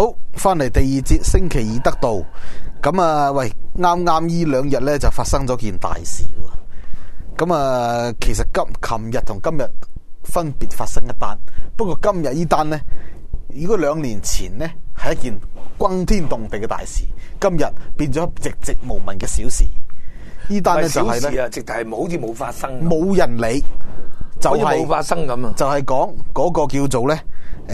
好，翻嚟第二節星期二得道。咁啊，喂，啱啱呢兩日咧就發生咗件大事喎。咁啊，其實琴日同今日分別發生一單，不過今日呢單咧，如果2年前咧係一件轟天動地嘅大事，今日變咗寂寂無聞嘅小事。呢單咧就係咧， 直頭係好似冇發生， 冇人理，就係冇發生咁啊！ 就係講嗰個叫做咧，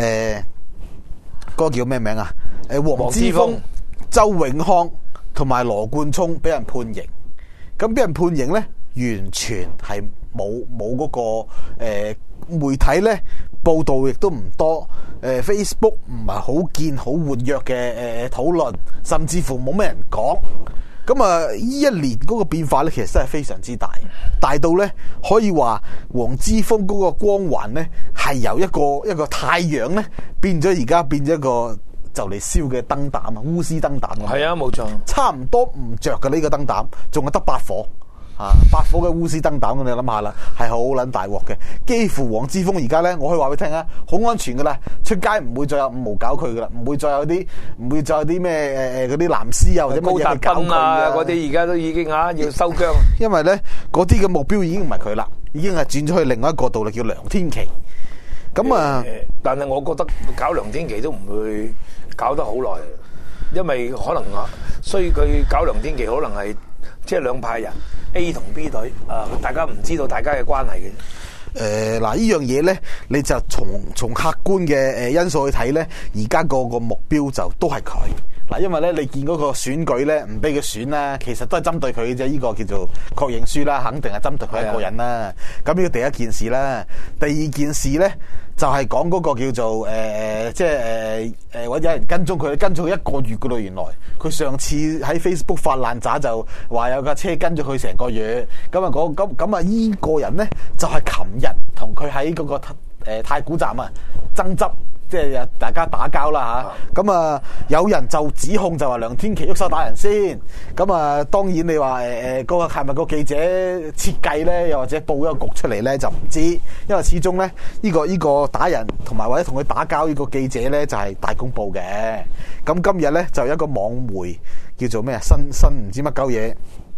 嗰個叫咩名啊？黃之鋒、周永康同埋羅冠聰俾人判刑。咁俾人判刑咧，完全係冇嗰個媒體咧報道，亦都唔多。Facebook 唔係好見好活躍嘅討論，甚至乎冇咩人講。咁啊，呢一年嗰個變化咧，其實真係非常之大，大到咧可以話黃之鋒嗰個光環咧，係由一個太陽咧變咗而家變咗一個就嚟燒嘅燈膽啊，鎢絲燈膽。 係啊，冇錯， 差唔多唔着嘅呢個燈膽，仲係得8火。8火嘅鎢絲燈膽，你諗下啦，係好撚大鑊嘅。幾乎黃之鋒而家咧，我可以話俾你聽啊，好安全噶啦，出街唔會再有5毛搞佢噶啦，唔會再有啲咩嗰啲藍絲啊或者乜嘢搞佢啊嗰啲，而家都已經要收姜。 因為咧嗰啲嘅目標已經唔係佢啦，已經係轉咗去另外一個度啦，叫梁天琦。咁啊， 但係我覺得搞梁天琦都唔會搞得好耐，因為可能所以佢搞梁天琦可能係即係兩派人。A 同 B 隊大家唔知道大家嘅關係嘅。 嗱，呢樣嘢咧，你就從客觀嘅因素去睇咧，而家個目標就都係佢。嗱，因為咧你見嗰個選舉咧唔俾佢選啦，其實都係針對佢嘅啫。呢個叫做確認書啦，肯定係針對佢一個人啦。咁呢個第一件事啦，第二件事咧就係講嗰個叫做或者有人跟蹤佢1個月噶咯。原來佢上次喺 Facebook 發爛渣就話有架車跟咗佢成個月。咁啊呢個人咧就係琴日同佢喺嗰個太古站啊爭執。即係大家打交啦嚇，咁啊有人就指控就話梁天琦喐手打人先，咁啊當然你話嗰個係咪個記者設計咧，又或者報一個局出嚟咧就唔知，因為始終咧呢個打人同埋或者同佢打交呢個記者咧就係大公報嘅。咁今日咧就有一個網媒叫做咩啊新唔知乜鳩嘢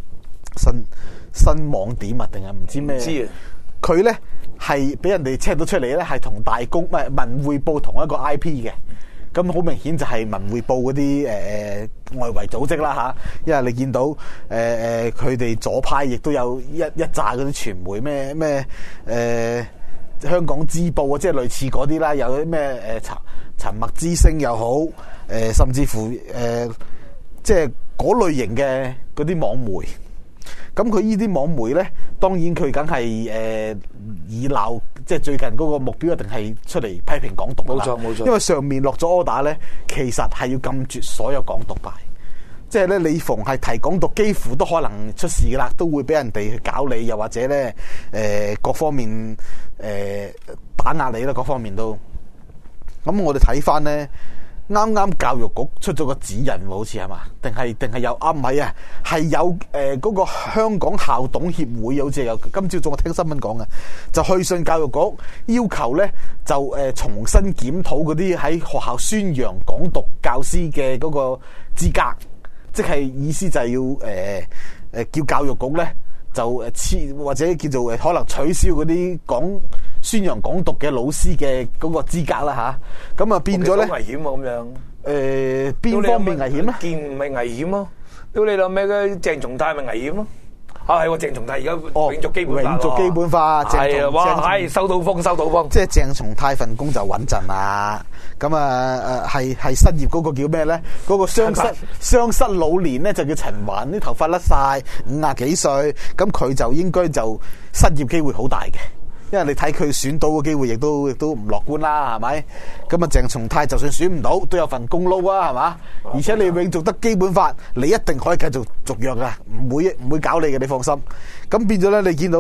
新網點啊定係唔知咩？知啊！佢咧係俾人哋 check 到出嚟咧，係同大公唔係文匯報同一個 IP 嘅，咁好明顯就係文匯報嗰啲外圍組織啦嚇。因為你見到佢哋左派亦都有一紮嗰啲傳媒咩香港之報啊，即係類似嗰啲啦，有啲咩沉默之聲又好，甚至乎即係嗰類型嘅嗰啲網媒。咁佢呢啲網媒咧，當然佢梗係以鬧，即係最近嗰個目標一定係出嚟批評港獨啦。冇錯。因為上面落咗 order 咧，其實係要禁絕所有港獨派。即係咧，你逢係提港獨，幾乎都可能出事噶啦，都會俾人哋去搞你，又或者咧各方面打壓你啦，各方面都。咁我哋睇翻咧。啱啱教育局出咗個指引，好似係嘛？定係有唔係啊？係有嗰個香港校董協會，好似有今朝早我聽新聞講嘅，就去信教育局，要求咧就重新檢討嗰啲喺學校宣揚港獨教師嘅嗰個資格，即係意思就係要叫教育局咧就或者叫做可能取消嗰啲宣揚港獨嘅老師嘅嗰個資格啦吓，咁啊變咗咧危險啊咁樣。 邊方面危險咧？ 見唔係危險咯？屌你老咩嘅鄭松泰咪危險咯？係喎，鄭松泰而家永續基本法， 永續基本法係啊！哇，係收到風， 即係鄭松泰份工就穩陣啦。咁啊係失業嗰個叫咩咧？嗰個雙失老年咧就叫陳雲，啲頭髮甩晒，50幾歲，咁佢就應該就失業機會好大嘅。因為你睇佢選到嘅機會亦都唔樂觀啦，係咪？咁啊，鄭松泰就算選唔到，都有份功勞啊，係嘛？而且你永續得基本法，你一定可以繼續續約噶，唔會搞你嘅，你放心。咁變咗咧，你見到啦，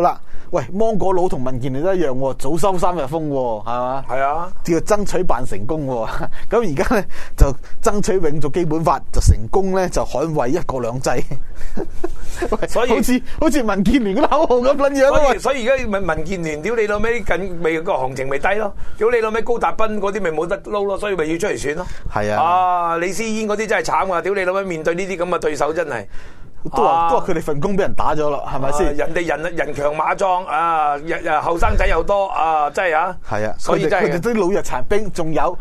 喂，芒果佬同民建聯都一樣喎，早收3日風喎，係嘛？ 係啊， 叫爭取辦成功喎。咁而家咧就爭取永續基本法，就成功咧就捍衛一國兩制。喂， 所以好似民建聯嗰啲口號咁撚樣咯。 所以而家民建聯屌你老味近未個行情咪低咯，屌你老味高達斌嗰啲咪冇得撈咯，所以咪要出嚟選咯。 係啊， 啊李思嫣嗰啲真係慘啊！屌你老味面對呢啲咁嘅對手真係。 都話佢哋份工俾人打咗啦，係咪先？ 人哋人強馬壯啊，後生仔又多啊，真係啊！ 係啊， 所以真係佢哋啲老弱殘兵，仲有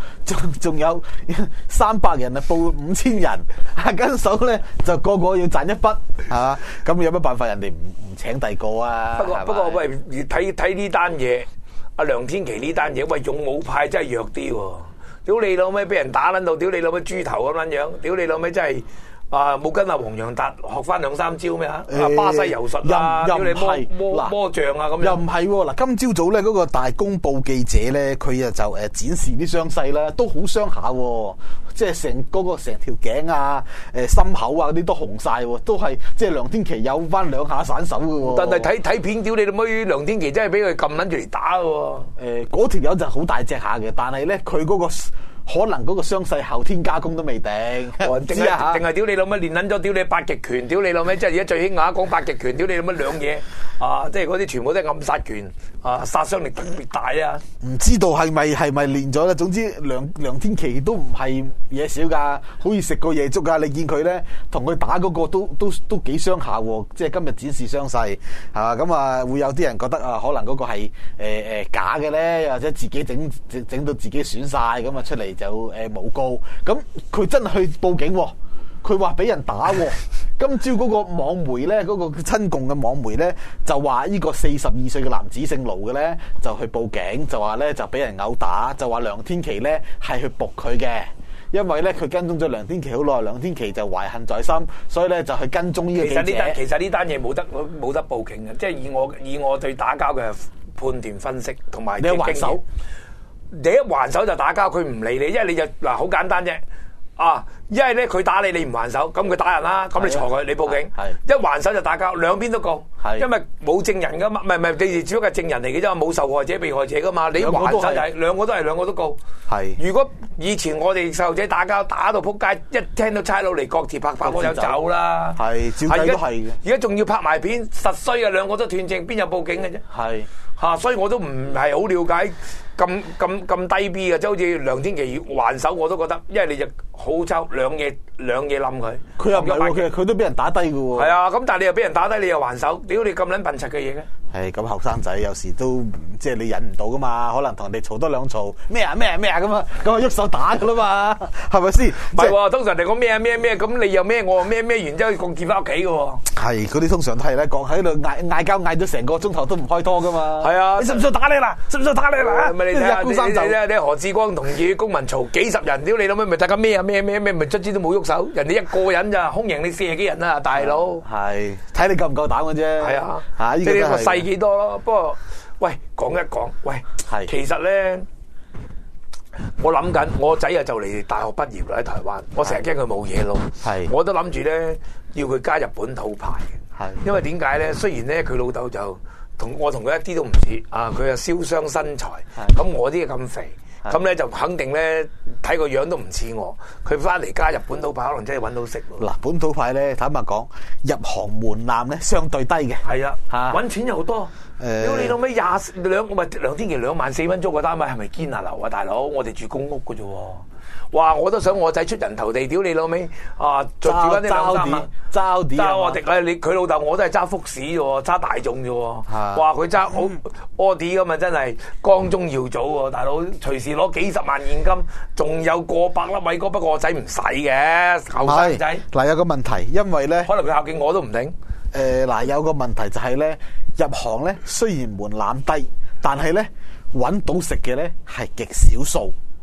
300人啊，報5000人，跟手咧就個個要賺一筆，係嘛？咁有乜辦法？人哋唔請第個啊？ 不過喂，睇呢單嘢，阿梁天琦呢單嘢，喂勇武派真係弱啲喎！屌你老味，俾人打撚到，屌你老味豬頭咁撚樣，屌你老味真係。冇跟阿黃洋達學翻2-3招咩啊？巴西柔術啊， 又唔係魔像啊咁樣。 又唔係喎，嗱，今朝早咧嗰個大公報記者咧，佢就展示啲傷勢啦，都好傷下喎，即係成條頸啊、心口啊嗰啲都紅晒喎，都係即係梁天琦有翻2下散手嘅喎。 但係睇片屌你老妹，梁天琦真係俾佢撳撚住嚟打嘅喎。 嗰條友就好大隻下嘅，但係咧佢嗰個。可能嗰個傷勢後天加工都未定， 定係屌你老味練撚咗，屌你8極拳，屌你老味，即係而家最興雅講8極拳，屌你老味兩嘢啊！即係嗰啲全部都係暗殺拳啊，殺傷力特別大啊！唔知道係咪練咗啦？總之梁天琦都唔係嘢少㗎，好似食過夜粥㗎。你見佢咧同佢打嗰個都幾傷下喎，即係今日展示傷勢係嘛？咁啊會有啲人覺得啊，可能嗰個係假嘅咧，或者自己整到自己損晒咁啊出嚟。就誣告，咁佢真係去報警，佢話俾人打。今朝嗰個網媒咧，嗰個親共嘅網媒咧，就話呢個42歲嘅男子姓盧嘅咧，就去報警，就話咧就俾人毆打，就話梁天琦咧係去仆佢嘅，因為咧佢跟蹤咗梁天琦好耐，梁天琦就懷恨在心，所以咧就去跟蹤呢個記者。 其實呢單嘢冇得報警嘅，即係以我對打交嘅判斷分析同埋你還手。 你一還手就打交，佢唔理你，因為你就嗱好簡單啫。因為咧佢打你，你唔還手，咁佢打人啦，咁你鋤佢，你報警。一還手就打交，兩邊都告。因為冇證人噶嘛，唔係你哋只不過係證人嚟嘅啫嘛，冇受害者、被害者噶嘛。你還手就係兩個都告。如果以前我哋細路仔打交打到撲街，一聽到差佬嚟割鐵拍板，我就走啦。照計都係嘅。而家仲要拍埋片，實衰啊！兩個都斷症，邊有報警嘅啫？所以我都唔係好了解。咁低 B 嘅，即係好似梁天琦還手我都覺得，因為你就好抽兩嘢冧佢。佢又唔係喎， 佢都俾人打低嘅喎。 係啊，咁但係你又俾人打低，你又還手，屌你咁撚笨柒嘅嘢嘅。 係咁後生仔有時都即係你忍唔到噶嘛，可能同人哋嘈多兩嘈咩啊咁啊，咁啊喐手打噶啦嘛，係咪先？ 唔係喎，通常你講咩咁你又咩我咩完之後共結翻屋企嘅喎。 係嗰啲通常都係咧，講喺度嗌交嗌咗成個鐘頭都唔開拖噶嘛。 係啊， 你信唔信打你啦？信唔信打你啦？ 你何志光同熱血公民嘈幾十人，屌你諗咪大家咩咪卒之都冇喐手，人哋一個人咋，空贏你40幾人啊，大佬。 係睇你夠唔夠膽嘅啫。係啊， 即係呢個細幾多咯。不過喂，講一講，其實咧，我諗緊我仔啊就嚟大學畢業啦喺台灣，我成日驚佢冇嘢撈，我都諗住咧要佢加入本土派嘅，因為點解咧？雖然咧佢老豆就同佢一啲都唔似啊，佢又燒傷身材，咁我啲咁肥。咁咧就肯定咧睇個樣都唔似我，佢翻嚟加入本土派可能真係揾到食。 嗱，本土派咧坦白講，入行門檻咧相對低嘅。 係啊，揾錢又多。屌你老尾梁天琦24000蚊租個單位係咪堅啊樓啊大佬？我哋住公屋嘅啫喎。哇！我都想我仔出人頭地，屌你老味啊！着住翻啲2-3萬，揸我迪咧，佢老豆我都係揸福士啫喎，揸大眾啫喎。哇！佢揸好奧迪咁啊，真係光宗耀祖喎，大佬隨時攞幾十萬現金，仲有過百粒偉哥，不過我仔唔使嘅，後生仔。 嗱，有個問題，因為咧， 可能佢孝敬我都唔定。 嗱，有個問題就係咧，入行咧雖然門檻低，但係咧揾到食嘅咧係極少數。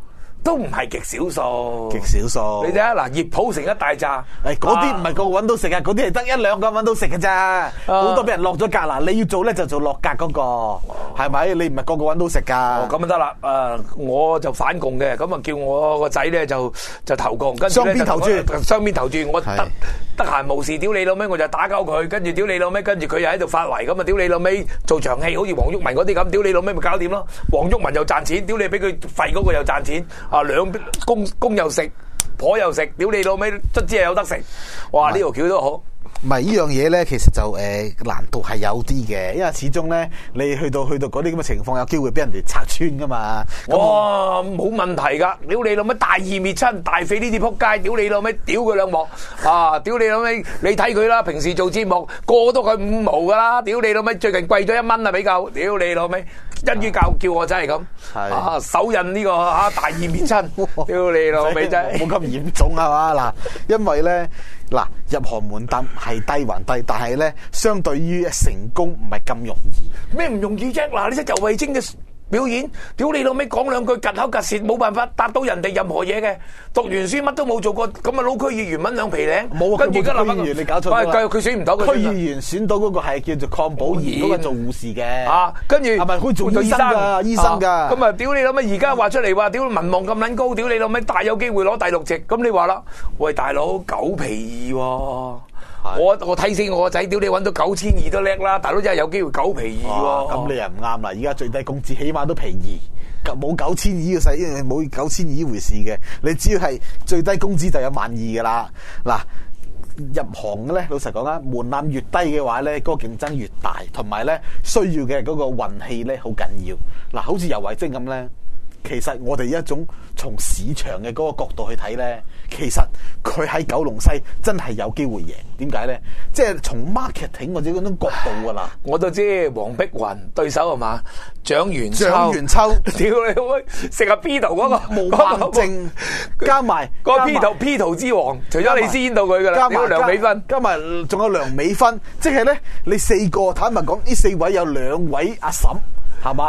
都唔係極少數， 極少數。 你睇下嗱，葉普成一大扎， 嗰啲唔係個個揾到食啊，嗰啲係得一兩個揾到食嘅咋，好多俾人落咗格啦。你要做咧就做落格嗰個，係咪？你唔係個個揾到食㗎。 咁就得啦。我就反共嘅，咁啊叫我個仔咧就投共，跟住咧雙邊投注，我得閒無事，屌你老味我就打鳩佢，跟住屌你老味，跟住佢又喺度發圍，咁啊屌你老味做場戲，好似黃毓民嗰啲咁，屌你老味咪搞掂咯。黃毓民又賺錢，屌你俾佢廢嗰個又賺錢，兩邊公又食，婆又食，屌你老味卒之係有得食，哇！呢條橋都好。 唔係呢樣嘢咧，其實就難度係有啲嘅，因為始終咧你去到嗰啲咁嘅情況，有機會俾人哋拆穿噶嘛。 哇，冇問題噶，屌你老味大義滅親，大肥呢啲仆街，屌你老味屌佢兩幕屌你老味，你睇佢啦，平時做節目個個都佢5毛噶啦，屌你老味最近貴咗1蚊啊，比較，屌你老味一於叫我真係咁，手印呢個大義滅親，屌你老味真係冇咁嚴重係嘛嗱，因為咧。嗱，入行門檻係低還低，但係咧，相對於成功唔係咁容易。 咩唔容易啫？嗱，你睇游蕙禎嘅表演，屌你老味講兩句夾口夾舌，冇辦法答到人哋任何嘢嘅。讀完書乜都冇做過，咁啊老區議員揾兩皮領。 冇啊，跟住區議員你搞錯咗啦。 佢選唔到。區議員選到嗰個係叫做鄺寶賢，嗰個做護士嘅。 跟住係咪可以做醫生㗎？醫生㗎。 咁啊，屌你老味！而家話出嚟話，屌民望咁撚高，屌你老味大有機會攞第6席。咁你話啦，喂大佬9皮2喎。我睇死我個仔，屌你揾到9200都叻啦！大佬真係有機會9皮2喎。 咁你又唔啱啦！而家最低工資起碼都皮2，冇9200嘅使，冇9200回事嘅。你只要係最低工資就有12000㗎啦。嗱，入行嘅咧，老實講啦，門檻越低嘅話咧，嗰個競爭越大，同埋咧需要嘅嗰個運氣咧好緊要。嗱，好似游蕙禎咁咧。其實我哋一種從市場嘅嗰個角度去睇咧，其實佢喺九龍西真係有機會贏。點解咧？即係從 marketing 或者嗰種角度㗎啦。 我都知黃碧雲對手係嘛？蔣元秋， 屌你喂，食阿 P 圖嗰個冇辦證，加埋個 P 圖之王，除咗李思嫣到佢㗎啦，加埋梁美芬， 加埋仲有梁美芬，即係咧你4個坦白講，呢4位有2位阿嬸係嘛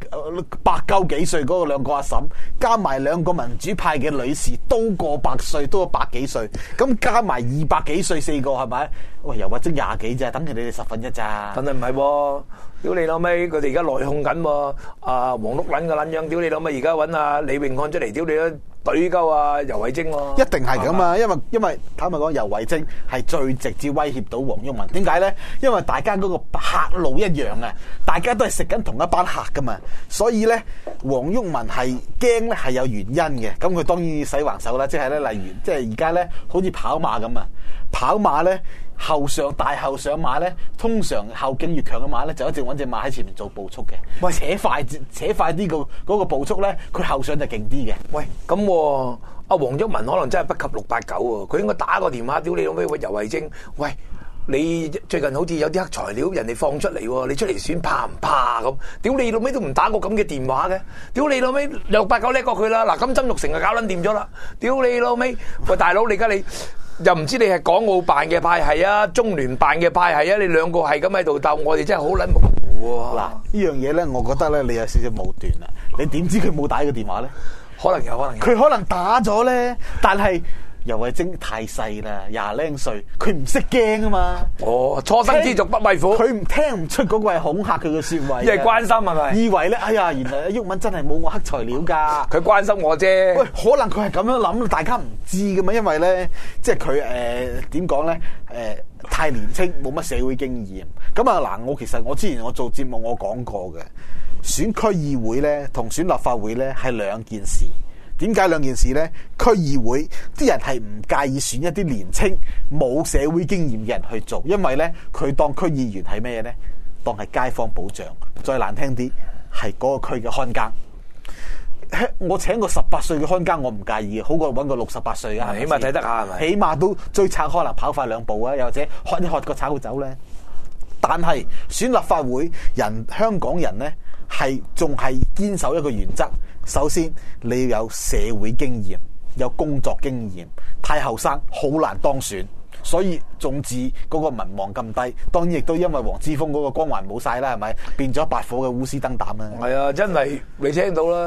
？80幾歲嗰個2個阿嬸，加埋2個民主派嘅女士，都過100歲，都100幾歲，咁加埋200幾歲4個係咪？喂，游蕙禎20幾咋，等佢哋1/10咋？ 真係唔係喎！屌你老味，佢哋而家內訌緊喎。黃碌撚嘅撚樣，屌你老味，而家揾阿李永漢出嚟，屌你啦！對鳩啊游蕙禎喎， 一定係咁啊！因為坦白講，游蕙禎係最直接威脅到黃毓民。點解咧？因為大家嗰個客路一樣啊，大家都係食緊同一班客噶嘛，所以咧黃毓民係驚咧係有原因嘅。咁佢當然要洗橫手啦，即係咧，例如即係而家咧，好似跑馬咁啊，跑馬咧。大後上馬咧，通常後勁越強嘅馬咧，就一直揾隻馬喺前面做步速嘅。喂，扯快啲嗰個步速咧，佢後上就勁啲嘅。 喂，咁阿黃毓民可能真係不及689喎，佢應該打個電話，屌你老味，喂游蕙禎，喂你最近好似有啲黑材料，人哋放出嚟喎，你出嚟選怕唔怕咁？屌你老味都唔打個咁嘅電話嘅，屌你老味689叻過佢啦，嗱金針玉成就搞撚掂咗啦，屌你老味，喂大佬你而家你。又唔知你係港澳辦嘅派系啊，中聯辦嘅派系啊，你兩個係咁喺度鬥，我哋真係好撚模糊喎。 嗱，呢樣嘢咧，我覺得咧，你有少少武斷啦。你點知佢冇打個電話咧？ 可能有， 佢可能打咗咧，但係游蕙禎太細啦，20零歲，佢唔識驚啊嘛。 初生之犢不畏虎， 佢聽唔出嗰個係恐嚇佢嘅説話。 因為關心係咪？ 以為咧，哎呀，原來毓民真係冇我黑材料㗎。 佢關心我啫。 喂，可能佢係咁樣諗，大家唔知噶嘛，因為咧，即係佢點講咧？太年青，冇乜社會經驗。咁啊嗱，我之前我做節目我講過嘅，選區議會咧同選立法會咧係兩件事。點解兩件事咧？區議會啲人係唔介意選一啲年青冇社會經驗嘅人去做，因為咧佢當區議員係咩咧？當係街坊保障，再難聽啲係嗰個區嘅看更。我請個18歲嘅看更，我唔介意，好過揾個68歲啊！ 起碼睇得下係咪？ 起碼都追賊可能跑快2步啊，又或者喝一喝個賊走咧。但係選立法會香港人咧仲係堅守一個原則，首先你要有社會經驗，有工作經驗，太後生好難當選。所以眾志嗰個民望咁低，當然亦都因為黃之鋒嗰個光環冇晒啦，係咪變咗8火嘅烏絲燈膽啦？ 係啊，真係你聽到啦，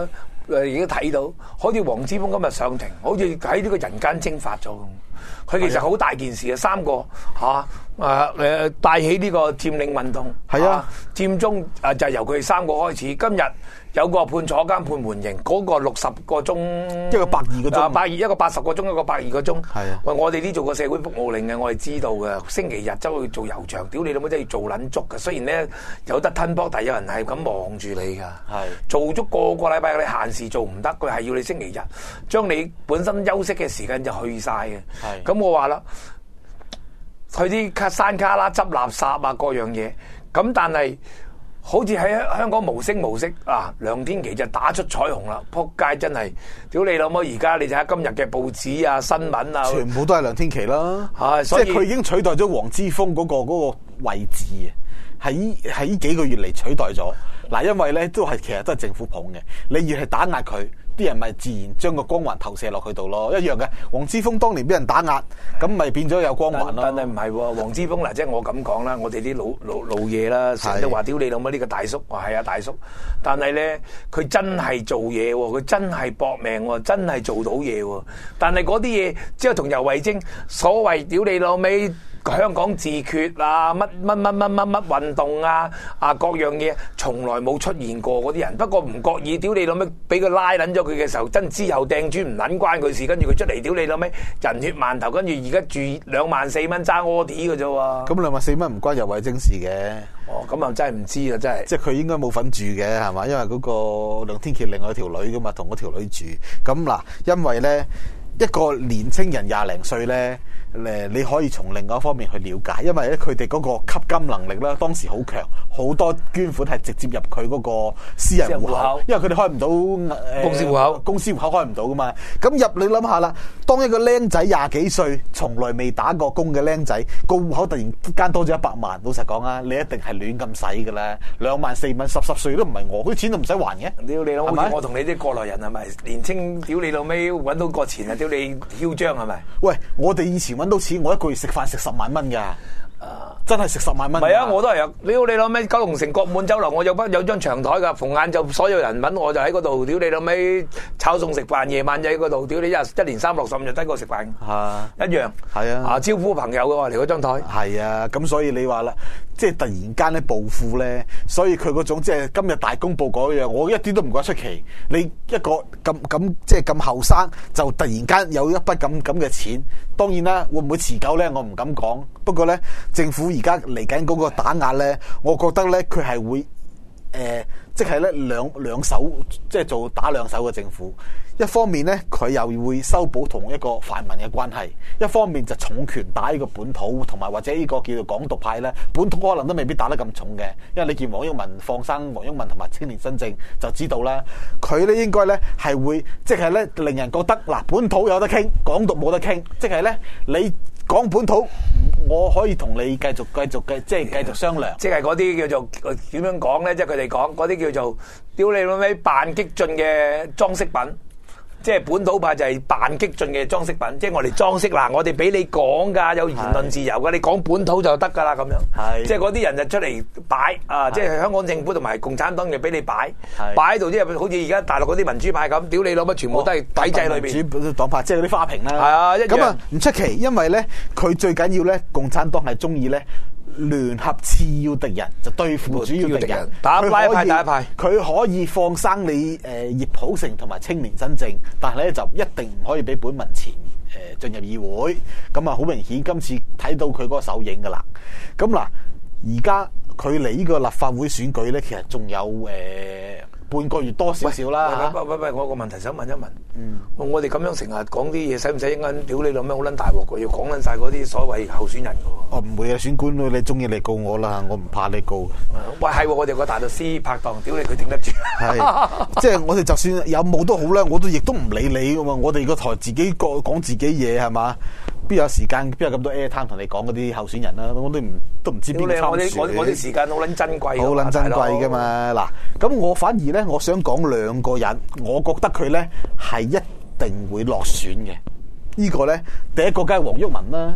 已經睇到，好似黃之鋒今日上庭，好似喺呢個人間蒸發咗咁。佢其實好大件事啊，3個帶起呢個佔領運動， 係啊， 佔中就係由佢哋3個開始。今日有個判坐監判緩刑，嗰個60個鐘， 一個120個鐘， 一個80個鐘，一個120個鐘。 係啊， 喂，我哋呢做過社會服務令嘅，我哋知道嘅。星期日走去做油場，屌你老母真係要做撚足嘅。雖然咧有得吞波，但係有人係咁望住你㗎。係做足個禮拜，你閒時做唔得，佢係要你星期日將你本身休息嘅時間就去晒嘅。係咁我話啦，去啲山卡拉執垃圾啊，各樣嘢。咁但係好似喺香港無聲無息啊，梁天琦就打出彩虹啦！撲街真係，屌你老母！而家你睇下今日嘅報紙啊、新聞啊，全部都係梁天琦啦。係，即係佢已經取代咗黃之鋒嗰個位置啊！喺呢幾個月嚟取代咗嗱，因為咧其實都係政府捧嘅，你越係打壓佢，啲人咪自然將個光環投射落佢度咯，一樣嘅。黃之鋒當年俾人打壓，咁咪變咗有光環咯。 但係唔係喎，黃之鋒嗱，即係我咁講啦，我哋啲老嘢啦，成日都話屌你老母呢個大叔，話係啊大叔，但係咧佢真係做嘢喎，佢真係搏命喎，真係做到嘢喎。但係嗰啲嘢即係同游蕙禎所謂屌你老味。香港自決啊，乜運動啊，各樣嘢從來冇出現過嗰啲人。不過唔覺意，屌你老味，俾佢拉撚咗佢嘅時候，真之後掟磚唔撚關佢事，跟住佢出嚟屌你老味，人血饅頭，跟住而家住24,000蚊揸柯啲嘅啫喎。 咁24,000蚊唔關游蕙禎事嘅。 哦，咁啊真係唔知啊，真係。 即係佢應該冇份住嘅係嘛？因為嗰個梁天琦另外一條女噶嘛，同嗰條女住。咁嗱，因為咧一個年青人20零歲咧。你可以從另外一方面去了解，因為咧佢哋嗰個吸金能力咧當時好強，好多捐款係直接入佢嗰個私人戶口，因為佢哋開唔到公司戶口， 公司戶口開唔到噶嘛。咁你諗下啦，當一個僆仔20幾歲，從來未打過工嘅僆仔，個戶口突然間多咗100萬，老實講啊，你一定係亂咁使噶啦，2萬4萬，10歲都唔係我，啲錢都唔使還嘅。 屌你老味，我同你啲過來人係咪年青？屌你老味揾到個錢啊！屌你囂張係咪？ 喂，我哋以前揾到錢，我一個月食飯食10萬蚊㗎，真係食10萬蚊。 唔係啊，我都係啊！屌你老味，九龍城國滿酒樓，我有張長台㗎，逢晏晝所有人揾我就喺嗰度，屌你老味炒餸食飯，夜晚就喺嗰度，屌你一年365日低過食飯，一樣係啊！招呼朋友嘅話嚟嗰張台係啊，咁所以你話啦，即係突然間咧暴富咧，所以佢嗰種即係今日大公報嗰樣，我一啲都唔覺得出奇。你一個咁即係咁後生，就突然間有一筆咁嘅錢，當然啦，會唔會持久咧？我唔敢講。不過咧，政府而家嚟緊嗰個打壓咧，我覺得咧佢係會即係咧兩手，即係做打兩手嘅政府。一方面咧，佢又會修補同一個泛民嘅關係；一方面就重拳打呢個本土，同埋或者呢個叫做港獨派咧，本土可能都未必打得咁重嘅。因為你見黃毓民放生黃毓民同埋青年新政就知道啦，佢咧應該咧係會即係咧令人覺得嗱，本土有得傾，港獨冇得傾，即係咧你講本土，我可以同你繼續商量。即係嗰啲叫做點樣講咧？即係佢哋講嗰啲叫做屌你老味扮激進嘅裝飾品。即係本土派就係扮激進嘅裝飾品，即係我哋裝飾嗱，我哋俾你講㗎，有言論自由㗎，你講本土就得㗎啦咁樣。係，即係嗰啲人就出嚟擺啊！即係香港政府同埋共產黨就俾你擺喺度，即係好似而家大陸嗰啲民主派咁，屌你老乜全部都係體制裏邊。民主黨派即係嗰啲花瓶啦。係啊，咁啊唔出奇，因為咧佢最緊要咧，共產黨係中意咧。聯合次要敵人就對付主要敵人，打一派，佢可以放生你葉普成同埋青年新政，但係咧就一定唔可以俾本民前進入議會。咁啊，好明顯今次睇到佢嗰個手影噶啦。咁嗱，而家佢離呢個立法會選舉咧，其實仲有半個月多少少啦。喂，我個問題想問一問。我哋咁樣成日講啲嘢，使唔使一陣屌你老咩好撚大鑊嘅？要講撚晒嗰啲所謂候選人嘅喎。唔會啊，選官你中意你告我啦，我唔怕你告。喂，係我哋個大律師拍檔，屌你佢頂得住。係，即係我哋就算有冇都好啦，我都亦都唔理你嘅嘛。我哋個台自己講自己嘢係嘛？邊有時間？邊有咁多 airtime 同你講嗰啲候選人啦？我都唔知邊個參選。我啲時間好撚珍貴，好撚珍貴㗎嘛。嗱，咁我反而咧，我想講兩個人，我覺得佢咧係一定會落選嘅。呢個咧，第一個梗係黃毓民啦。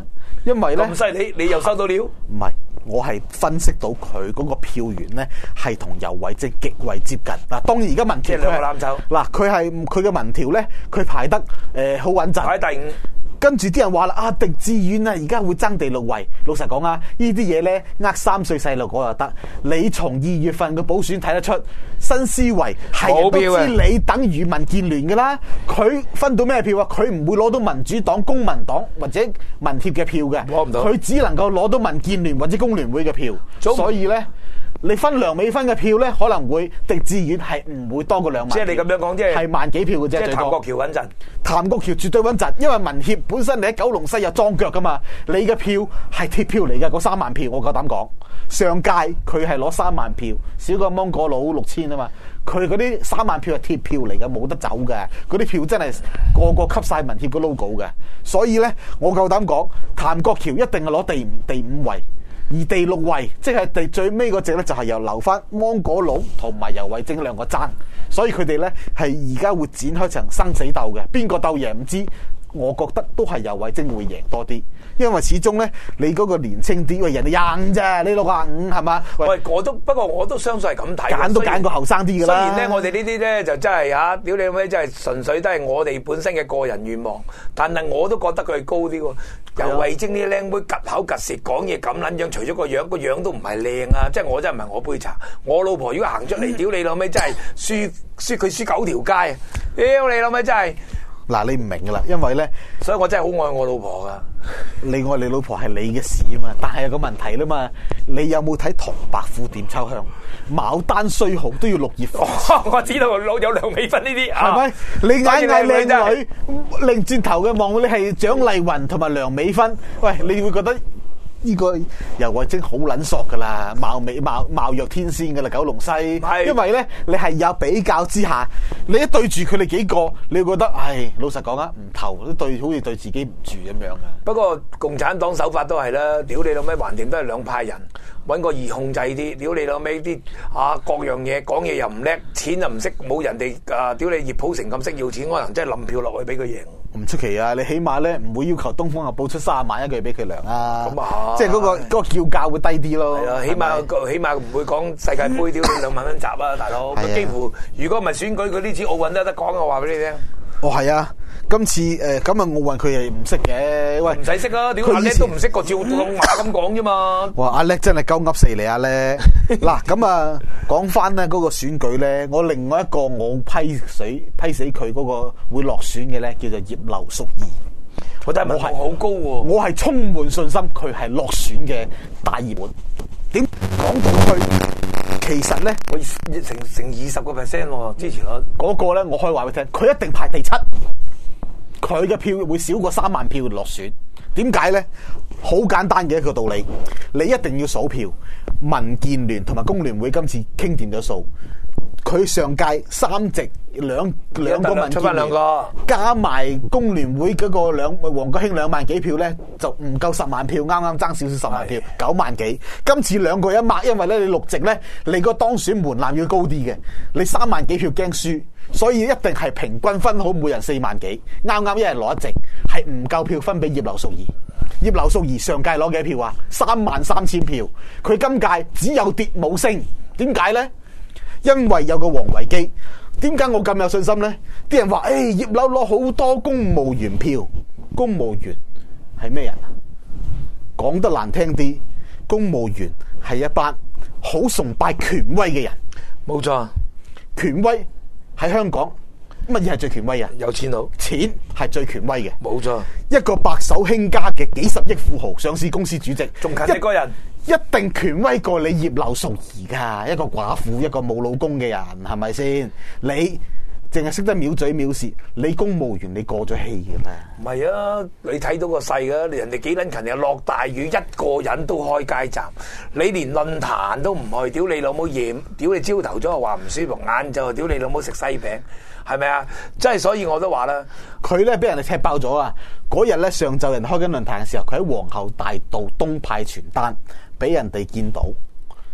因為咧咁犀利，你又收到料？ 唔係，我係分析到佢嗰個票源咧係同游蕙禎極為接近。嗱，當然而家民調即係兩個攬炒。 嗱，佢嘅民調咧，佢排得好穩陣， 排第5。 跟住啲人話啦，啊，狄志遠啊，而家會爭第6位。老實講啊，呢啲嘢咧，3歲細路講就得。你從2月份嘅補選睇得出，新思維係人都知你等於民建聯㗎啦。佢分到咩票啊？佢唔會攞到民主黨、公民黨或者民協嘅票嘅， 攞唔到。 佢只能夠攞到民建聯或者工聯會嘅票。所以咧，你分梁美芬嘅票咧，可能會狄志遠係唔會多過2萬。 即係你咁樣講，即係萬幾票嘅啫。 即係譚國僑穩陣。 譚國僑絕對穩陣，因為民協本身你喺九龍西有裝腳噶嘛，你嘅票係鐵票嚟嘅，嗰3萬票我夠膽講。上屆佢係攞3萬票，少過芒果佬6000啊嘛，佢嗰啲3萬票係鐵票嚟嘅，冇得走嘅，嗰啲票真係個吸晒民協個 logo 嘅，所以咧我夠膽講，譚國僑一定係攞第5位。而第6位，即係最尾嗰隻咧，就係由留翻芒果佬同埋游蕙禎2個爭，所以佢哋咧係而家會展開場生死鬥嘅，邊個鬥贏唔知，我覺得都係游蕙禎會贏多啲，因為始終咧你嗰個年青啲，喂人哋廿啫，你65係嘛？ 喂，不過我都相信係咁睇， 揀都揀個後生啲㗎啦。 雖然咧，我哋呢啲咧就真係嚇，屌你老味，真係純粹都係我哋本身嘅個人願望，但係我都覺得佢係高啲喎。游蕙禎啲靚妹趌口趌舌講嘢咁撚樣，除咗個樣都唔係靚啊！即係我真係唔係我杯茶。我老婆如果行出嚟，屌你老味真係輸佢輸9條街啊！屌你老味真係。 嗱，你唔明噶啦，因為咧， 所以我真係好愛我老婆噶。 你愛你老婆係你嘅事啊嘛，但係有個問題啦嘛，你有冇睇《唐伯虎點秋香》？牡丹雖好都要綠葉紅。 我知道有梁美芬呢啲， 係咪？你嗌靚女，擰轉頭嘅望你係蔣麗芸同埋梁美芬，喂，你會覺得？呢個游蕙禎好撚索噶啦，貌若天仙噶啦，九龍西。因為咧，你係有比較之下，你一對住佢哋幾個，你會覺得，唉，老實講啊，唔投都對，好似對自己唔住咁樣啊。 不過共產黨手法都係啦，屌你老味，橫掂都係兩派人，揾個易控制啲，屌你老味啲各樣嘢講嘢又唔叻，錢又唔識，冇人哋屌你葉普成咁識要錢，可能真係冧票落去俾佢贏。 唔出奇啊！你起碼咧唔會要求東方日報出30萬一個月俾佢糧啊！ 咁啊， 即係嗰個叫價會低啲咯。 係啊，起碼唔會講世界盃屌你2萬蚊集啊，大佬！佢幾乎如果唔係選舉，佢呢次奧運都得講，我話俾你聽。 哦，係啊！今次咁啊奧運佢係唔識嘅，喂， 唔使識啊！屌阿叻都唔識個照當馬咁講啫嘛！ 哇！阿叻真係鳩噏死你阿叻！嗱咁啊，講翻咧嗰個選舉咧，我另外一個我批死佢嗰個會落選嘅咧，叫做葉劉淑儀。 我睇民望好高喎， 我係充滿信心佢係落選嘅大熱門。點講到佢？其實咧， 我成20% 喎支持率。 嗰個咧，我可以話俾你聽，佢一定排第7。佢嘅票會少過3萬票落選，點解咧？好簡單嘅一個道理，你一定要數票。民建聯同埋工聯會今次傾掂咗數，佢上屆3席兩個民建聯加埋工聯會嗰個黃國興2萬幾票咧，就唔夠10萬票，啱啱爭少少10萬票，9萬幾。今次兩個一抹，因為咧你6席咧，你個當選門檻要高啲嘅，你3萬幾票驚輸。所以一定係平均分好，每人4萬幾，啱啱一人攞1席，係唔夠票分俾葉劉淑儀。葉劉淑儀上屆攞幾票啊？33000票，佢今屆只有跌冇升，點解呢？因為有個王維基。點解我咁有信心呢？啲人話：葉劉攞好多公務員票，公務員係咩人啊？講得難聽啲，公務員係一班好崇拜權威嘅人。 冇錯， 權威。喺香港，乜嘢係最權威啊？ 有錢佬， 錢係最權威嘅。冇錯， 一個白手興家嘅幾十億富豪，上市公司主席， 仲近一個人， 一定權威過你葉劉淑儀噶。一個寡婦，一個冇老公嘅人，係咪先？你淨係識得藐嘴藐舌，你公務員你過咗氣嘅咩？ 唔係啊，你睇到個勢噶，人哋幾撚勤力，落大雨一個人都開街站，你連論壇都唔去，屌你老母夜，屌你朝頭早話唔舒服，晏晝屌你老母食西餅，係咪啊？即係所以我都話啦， 佢咧俾人哋踢爆咗啊！嗰日咧上晝人開緊論壇嘅時候，佢喺皇后大道東派傳單，俾人哋見到。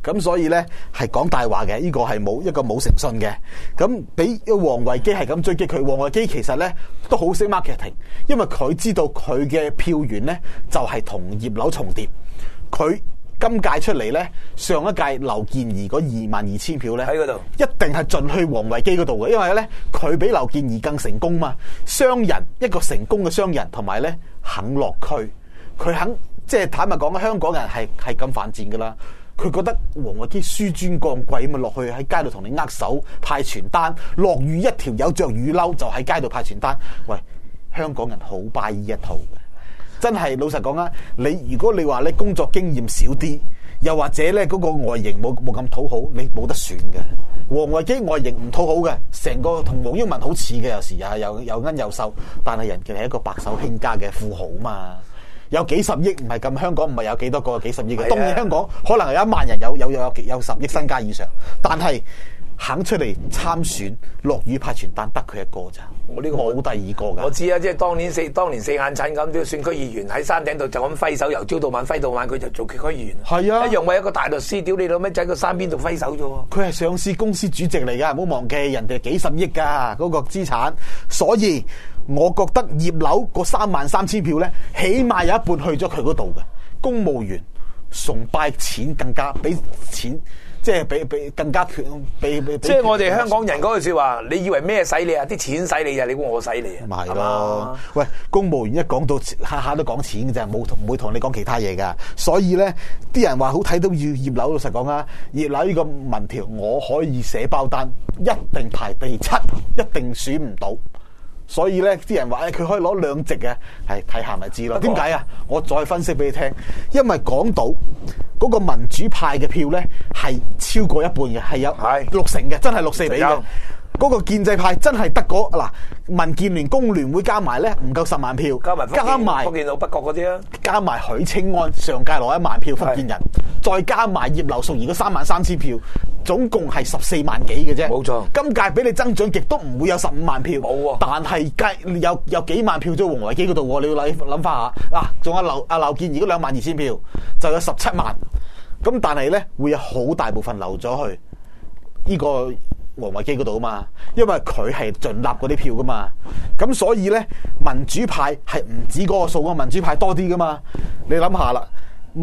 咁所以咧係講大話嘅，呢個係冇誠信嘅。咁俾王維基係咁追擊佢，王維基其實咧都好識 marketing，因為佢知道佢嘅票源咧就係同葉劉重疊。佢今屆出嚟咧，上一屆劉健儀嗰22,000票咧，喺嗰度一定係進去王維基嗰度嘅，因為咧佢比劉健儀更成功嘛。商人一個成功嘅商人，同埋咧肯落區，佢肯即係坦白講，香港人係咁犯賤噶啦。佢覺得王維基紆尊降貴，咪落去喺街度同你握手派傳單，落雨一條有着雨褸就喺街度派傳單。喂，香港人好 buy 呢一套嘅。真係老實講啊！如果你話你工作經驗少啲，又或者咧嗰個外形冇咁討好，你冇得選嘅。王維基外形唔討好嘅，成個同黃毓民好似嘅，有時又奀又瘦，但係人哋係一個白手興家嘅富豪嘛，有幾十億唔係咁，香港唔係有幾多個幾十億嘅。當然香港可能有1萬人有10億身家以上，但係肯出嚟參選，落雨派傳單得佢一個咋。我呢個冇第二個㗎。 我知啊，即係當年四眼診咁，都要選區議員喺山頂度就咁揮手，由朝到晚揮到晚，佢就做區議員。係啊，一樣為一個大律師，屌你老味仔個山邊度揮手啫喎。佢係上市公司主席嚟㗎，唔好忘記人哋幾十億㗎嗰個資產。所以我覺得葉劉嗰33,000票咧，起碼有一半去咗佢嗰度嘅。公務員崇拜錢更加比錢。即係比更加權，即係我哋香港人嗰句説話，你以為咩使你啊？啲錢使你啊？你估我使你啊？咪係咯？喂，公務員一講到下下都講錢嘅啫，唔會同你講其他嘢㗎。所以咧，啲人話好睇到葉劉，老實講啊，葉劉呢個民調我可以寫包單，一定排第7，一定選唔到。所以咧，啲人話佢可以攞2席嘅，係睇下咪知咯。點解啊？我再分析俾你聽，因為港島嗰個民主派嘅票咧係超過一半嘅，係有60成嘅，真係6-4比嘅。嗰個建制派真係得嗱，民建聯、工聯會加埋咧唔夠10萬票，加埋福建佬北角嗰啲啊，加埋許清安上屆攞1萬票福建人，再加埋葉劉淑儀嗰33,000票，總共係14萬幾嘅啫。冇錯，今屆俾你增長極都唔會有15萬票，冇喎。但係有幾萬票咗王維基嗰度，你要諗翻下嗱，仲有劉健儀嗰22,000票就有17萬，咁但係咧會有好大部分流咗去呢個王維基嗰度啊嘛，因為佢係盡納嗰啲票噶嘛，咁所以咧民主派係唔止嗰個數啊，民主派多啲噶嘛，你諗下啦，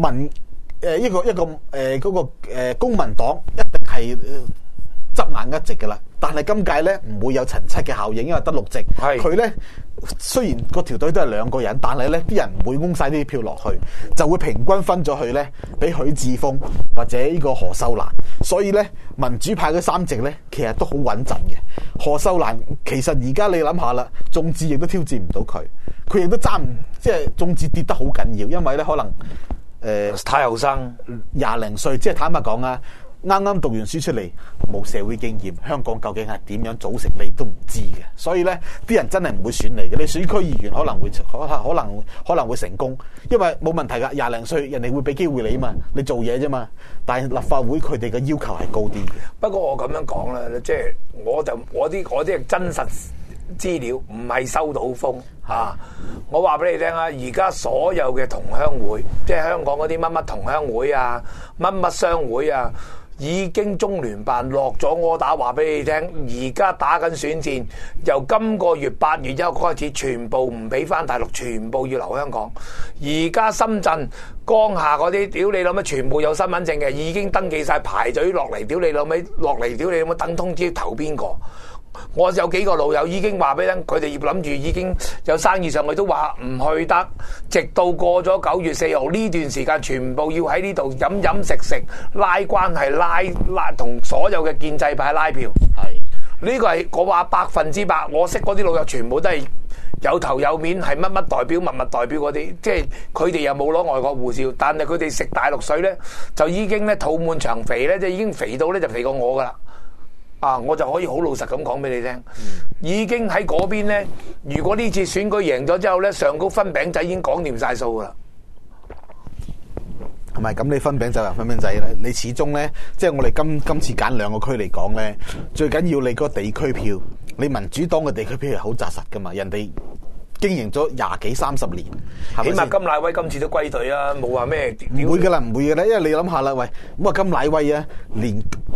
公民黨一定係執硬一席噶啦，但係今屆咧唔會有陳七嘅效應，因為得6席，佢咧雖然個條隊都係2個人，但係咧啲人唔會擁晒啲票落去，就會平均分咗去咧俾許智峰或者呢個何秀蘭，所以咧民主派嗰3席咧其實都好穩陣嘅。何秀蘭其實而家你諗下啦，眾志亦都挑戰唔到佢，佢亦都即係眾志跌得好緊要，因為咧可能太後生20零歲，即係坦白講啊。啱啱讀完書出嚟，冇社會經驗，香港究竟係點樣組成，你都唔知嘅。所以咧，啲人真係唔會選你嘅。你選區議員可能會成功，因為冇問題㗎。20零歲，人哋會俾機會你嘛，你做嘢啫嘛。但係立法會佢哋嘅要求係高啲嘅。不過我咁樣講啦，即係我啲係真實資料，唔係收到風嚇。我話俾你聽啊，而家所有嘅同鄉會，即係香港嗰啲乜乜同鄉會啊，乜乜商會啊。已經中聯辦落咗柯打，話俾你聽，而家打緊選戰，由今個月8月1號開始，全部唔俾翻大陸，全部要留香港。而家深圳、江夏嗰啲，屌你老味，全部有身份證嘅，已經登記晒，排隊落嚟，屌你老味，落嚟，屌你老味，等通知投邊個。我有幾個老友已經話俾你聽，佢哋諗住已經有生意上去，都話唔去得，直到過咗9月4號呢段時間，全部要喺呢度飲食拉關係，拉同所有嘅建制派拉票。係呢個係我話100%，我識嗰啲老友全部都係有頭有面，係乜乜代表、乜乜代表嗰啲，即係佢哋又冇攞外國護照，但係佢哋食大陸水咧，就已經咧肚滿腸肥咧，即係已經肥到咧就肥過我噶啦。我就可以好老實咁講俾你聽，已經喺嗰邊咧。如果呢次選舉贏咗之後咧，上高分餅仔已經講掂晒數噶啦。係咪咁？你分餅仔又分餅仔咧？你始終咧，即係我哋今次揀2個區嚟講咧，最緊要你個地區票，你民主黨嘅地區票係好紮實噶嘛。人哋經營咗20幾30年， 起碼甘乃威今次都歸隊啊，冇話咩？ 唔會噶啦，唔會噶啦，因為你諗下啦，喂，咁啊甘乃威啊，連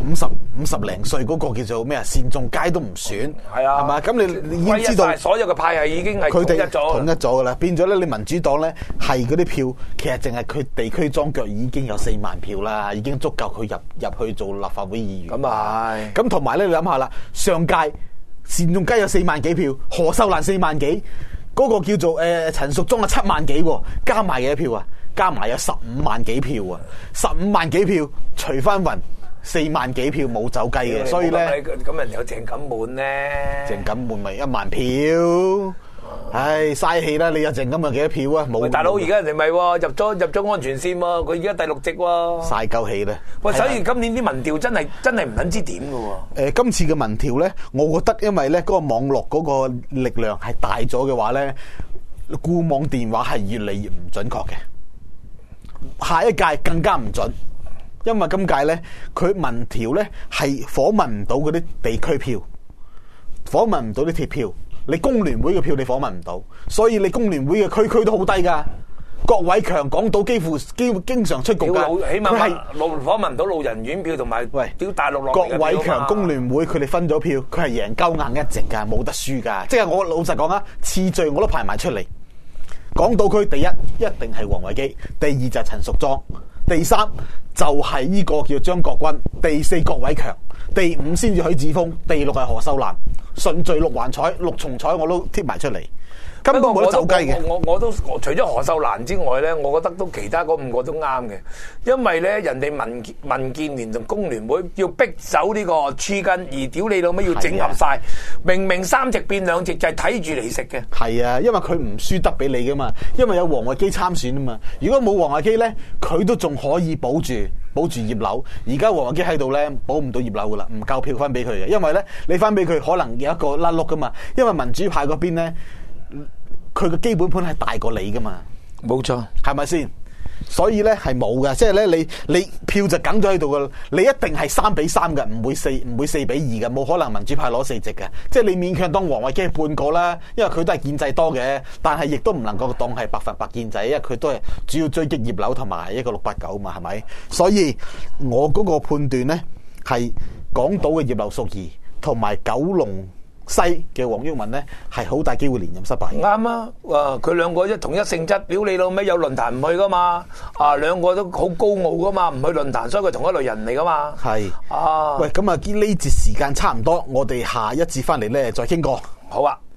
50零歲嗰個叫做咩啊，單仲偕都唔選， 係啊， 係嘛？咁你已經知道所有嘅派系已經係佢哋統一咗噶啦，變咗咧，你民主黨咧係嗰啲票，其實淨係佢地區裝腳已經有4萬票啦，已經足夠佢入去做立法會議員。 咁啊係， 咁同埋咧，你諗下啦，上屆單仲偕有4萬幾票，何秀蘭4萬幾。嗰個叫做陳淑莊啊7萬幾喎，加埋幾多票啊？加埋有15萬幾票啊！15萬幾票除翻勻4萬幾票冇走雞嘅，所以咧咁人有鄭錦滿咧， 鄭錦滿咪1萬票，唉嘥氣啦！你有鄭錦滿幾多票啊？冇。 大佬而家人哋咪入咗安全線喎，佢而家第6席喎， 嘥鳩氣啦！ 喂，所以今年啲民調真係唔撚知點嘅喎。 今次嘅民調咧，我覺得因為咧嗰個網絡嗰個力量係大咗嘅話咧，固網電話係越嚟越唔準確嘅，下一屆更加唔準。因為今屆咧，佢民調咧係訪問唔到嗰啲地區票，訪問唔到啲鐵票，你工聯會嘅票你訪問唔到，所以你工聯會嘅區都好低噶。郭偉強港島幾乎經常出局噶， 起碼係訪問唔到路人院票同埋屌大陸落郭偉強工聯會佢哋分咗票，佢係贏鳩硬一席噶，冇得輸噶。即係我老實講啊，次序我都排埋出嚟。港島區第一定係黃維基，第2就係陳淑莊，第3就係呢個叫張國軍，第4郭偉強，第5先至許智峰，第6係何秀蘭，順序6環彩6重彩我都貼埋出嚟。根本冇得走雞嘅。 我都除咗何秀蘭之外咧，我覺得都其他嗰5個都啱嘅，因為咧人哋民建聯同工聯會要逼走呢個黐筋，而屌你老味要整合晒，明明3席變2席就係睇住嚟食嘅。係啊，因為佢唔輸得俾你噶嘛，因為有黃維基參選啊嘛。如果冇黃維基咧，佢都仲可以保住葉劉。而家黃維基喺度咧，保唔到葉劉噶啦，唔夠票分俾佢嘅，因為咧你分俾佢可能有一個甩碌噶嘛，因為民主派嗰邊咧。佢嘅基本盤係大過你噶嘛， 冇錯， 係咪先？所以咧係冇嘅，即係咧你票就梗咗喺度噶，你一定係3-3嘅，唔會4-2嘅，冇可能民主派攞4席嘅。即係你勉強當黃維基係半個啦，因為佢都係建制多嘅，但係亦都唔能夠當係100%建制，因為佢都係主要追擊葉劉同埋一個689嘛，係咪？所以我嗰個判斷咧係港島嘅葉劉淑儀同埋九龍西嘅黃毓民咧係好大機會連任失敗。啱啊！佢兩個同一性質，屌你老味有論壇唔去噶嘛？兩個都好高傲噶嘛，唔去論壇，所以佢同一類人嚟噶嘛。係喂，咁啊，呢節時間差唔多，我哋下一節翻嚟咧再傾過。好啊。